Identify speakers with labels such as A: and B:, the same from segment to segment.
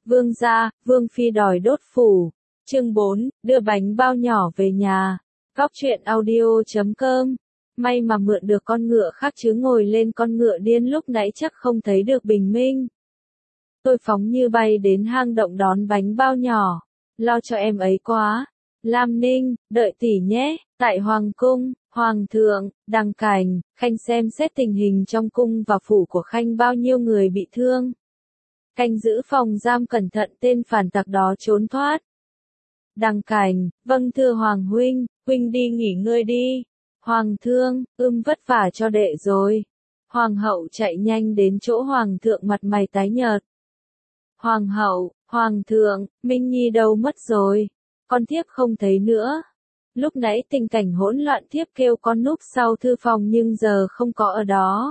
A: Vương gia, Vương phi đòi đốt phủ. Chương 4, đưa bánh bao nhỏ về nhà. Góc truyện audio.com. May mà mượn được con ngựa khác chứ ngồi lên con ngựa điên lúc nãy chắc không thấy được bình minh. Tôi phóng như bay đến hang động đón bánh bao nhỏ. Lo cho em ấy quá. Lam Ninh, đợi tỷ nhé. Tại Hoàng cung, Hoàng thượng, Đằng Cảnh, Khanh xem xét tình hình trong cung và phủ của Khanh bao nhiêu người bị thương. Canh giữ phòng giam cẩn thận tên phản tặc đó trốn thoát. Đằng Cảnh, vâng thưa Hoàng huynh, huynh đi nghỉ ngơi đi. Hoàng thương, vất vả cho đệ rồi. Hoàng hậu chạy nhanh đến chỗ Hoàng thượng mặt mày tái nhợt. Hoàng hậu, Hoàng thượng, Minh Nhi đâu mất rồi? Con thiếp không thấy nữa. Lúc nãy tình cảnh hỗn loạn thiếp kêu con núp sau thư phòng nhưng giờ không có ở đó.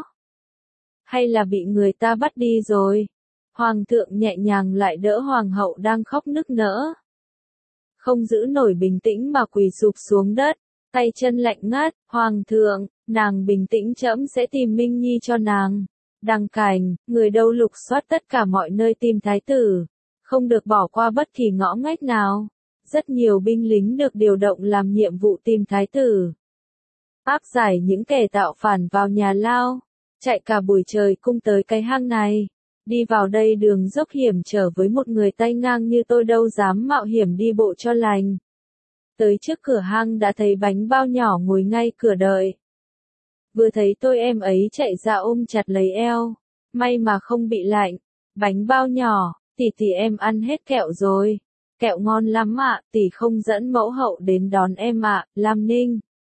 A: Hay là bị người ta bắt đi rồi? Hoàng thượng nhẹ nhàng lại đỡ Hoàng hậu đang khóc nức nở. Không giữ nổi bình tĩnh mà quỳ sụp xuống đất, tay chân lạnh ngắt. Hoàng thượng, nàng bình tĩnh trẫm sẽ tìm Minh Nhi cho nàng. Đằng Cảnh, người đâu lục soát tất cả mọi nơi tìm thái tử, không được bỏ qua bất kỳ ngõ ngách nào. Rất nhiều binh lính được điều động làm nhiệm vụ tìm thái tử. Áp giải những kẻ tạo phản vào nhà lao, chạy cả buổi trời cung tới cái hang này. Đi vào đây đường dốc hiểm trở với một người tay ngang như tôi đâu dám mạo hiểm đi bộ cho lành. Tới trước cửa hang đã thấy bánh bao nhỏ ngồi ngay cửa đợi. Vừa thấy tôi em ấy chạy ra ôm chặt lấy eo. May mà không bị lạnh. Bánh bao nhỏ, tỷ tỷ em ăn hết kẹo rồi. Kẹo ngon lắm ạ, tỷ không dẫn mẫu hậu đến đón em ạ, Lam Ninh.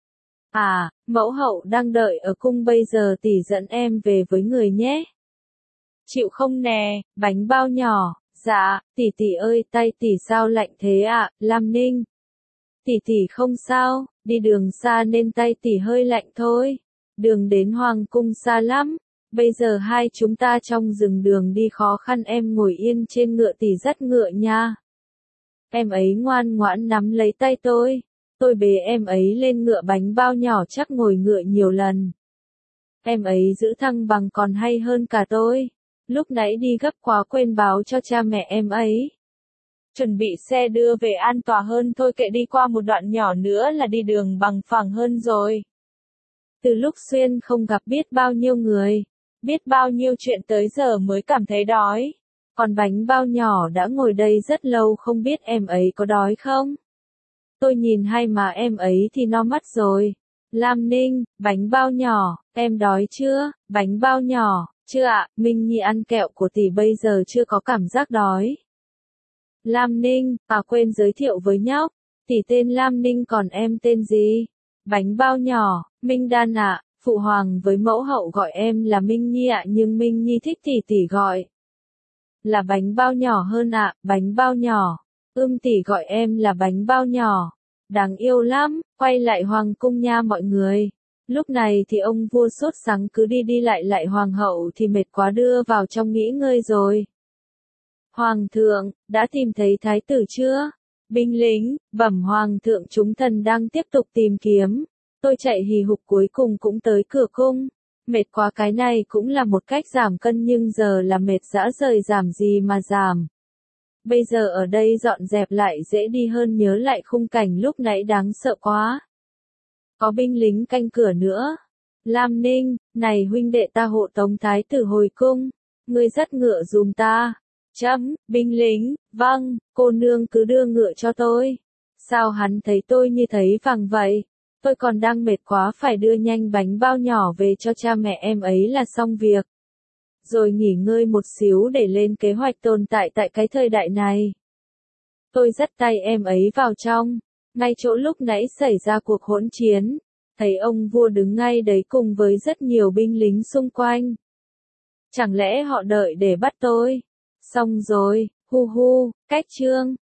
A: À, mẫu hậu đang đợi ở cung bây giờ tỷ dẫn em về với người nhé. Chịu không nè, bánh bao nhỏ, dạ, tỷ tỷ ơi tay tỷ sao lạnh thế ạ, Lam Ninh. Tỷ tỷ không sao, đi đường xa nên tay tỷ hơi lạnh thôi. Đường đến Hoàng cung xa lắm, bây giờ hai chúng ta trong rừng đường đi khó khăn em ngồi yên trên ngựa tỷ dắt ngựa nha. Em ấy ngoan ngoãn nắm lấy tay tôi bế em ấy lên ngựa bánh bao nhỏ chắc ngồi ngựa nhiều lần. Em ấy giữ thăng bằng còn hay hơn cả tôi. Lúc nãy đi gấp quá quên báo cho cha mẹ em ấy. Chuẩn bị xe đưa về an toàn hơn thôi kệ đi qua một đoạn nhỏ nữa là đi đường bằng phẳng hơn rồi. Từ lúc xuyên không gặp biết bao nhiêu người, biết bao nhiêu chuyện tới giờ mới cảm thấy đói. Còn bánh bao nhỏ đã ngồi đây rất lâu không biết em ấy có đói không? Tôi nhìn hai má em ấy thì no mắt rồi. Lam Ninh, bánh bao nhỏ, em đói chưa? Bánh bao nhỏ, chưa ạ, Minh Nhi ăn kẹo của tỷ bây giờ chưa có cảm giác đói. Lam Ninh, quên giới thiệu với nhóc. Tỷ tên Lam Ninh còn em tên gì? Bánh bao nhỏ, Minh Đan ạ, phụ hoàng với mẫu hậu gọi em là Minh Nhi ạ nhưng Minh Nhi thích tỷ gọi là bánh bao nhỏ hơn ạ, bánh bao nhỏ. Tỷ gọi em là bánh bao nhỏ. Đáng yêu lắm, quay lại hoàng cung nha mọi người. Lúc này thì ông vua sốt sắng cứ đi lại hoàng hậu thì mệt quá đưa vào trong nghỉ ngơi rồi. Hoàng thượng, đã tìm thấy thái tử chưa? Binh lính, bẩm hoàng thượng chúng thần đang tiếp tục tìm kiếm. Tôi chạy hì hục cuối cùng cũng tới cửa cung. Mệt quá cái này cũng là một cách giảm cân nhưng giờ là mệt rã rời giảm gì mà giảm. Bây giờ ở đây dọn dẹp lại dễ đi hơn nhớ lại khung cảnh lúc nãy đáng sợ quá. Có binh lính canh cửa nữa. Lam Ninh, này huynh đệ ta hộ tống thái tử hồi cung. Ngươi dắt ngựa dùm ta. Binh lính, vâng, cô nương cứ đưa ngựa cho tôi. Sao hắn thấy tôi như thấy vàng vậy? Tôi còn đang mệt quá phải đưa nhanh bánh bao nhỏ về cho cha mẹ em ấy là xong việc. Rồi nghỉ ngơi một xíu để lên kế hoạch tồn tại tại cái thời đại này. Tôi dắt tay em ấy vào trong, ngay chỗ lúc nãy xảy ra cuộc hỗn chiến. Thấy ông vua đứng ngay đấy cùng với rất nhiều binh lính xung quanh. Chẳng lẽ họ đợi để bắt tôi? Xong rồi, hu hu, cách chương.